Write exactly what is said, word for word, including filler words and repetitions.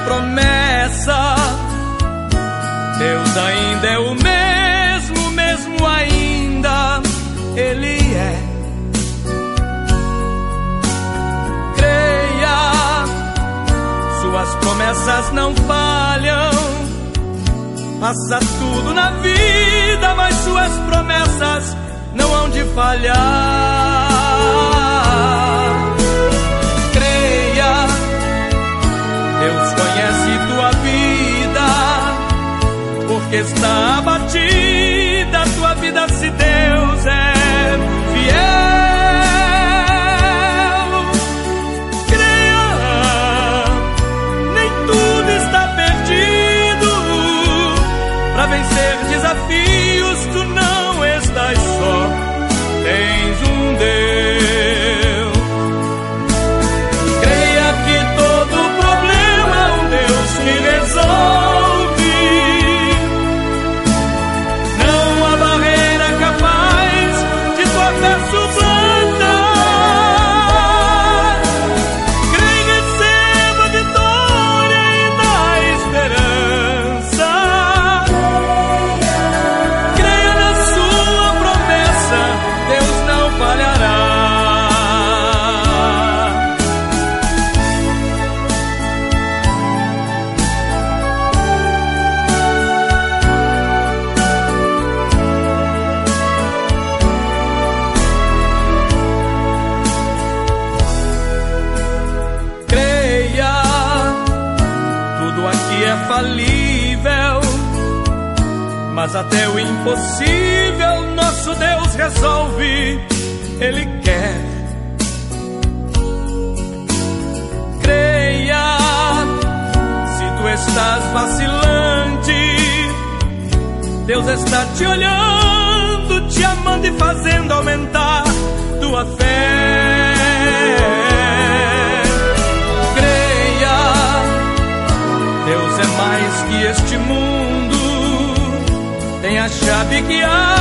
promessa. Deus ainda é o mesmo, mesmo ainda Ele é. Creia, suas promessas não falham. Passa tudo na vida, mas suas promessas não hão de falhar. Creia, Deus conhece tua vida, porque está abatida tua vida se Deus é fiel. Creia, nem tudo está perdido. Para vencer desafios tu não estás só, tens um Deus. Creia que todo problema é um Deus que resolve. Não há barreira capaz de tua fé suplantar. Creia e receba a vitória e da esperança. Creia na sua promessa, Deus não falhará. Creia, tudo aqui é falível, mas até o impossível nosso Deus resolve. Ele quer. Creia, se tu estás vacilante, Deus está te olhando, te amando e fazendo aumentar tua fé. Creia, Deus é mais que este mundo, tem a chave que abre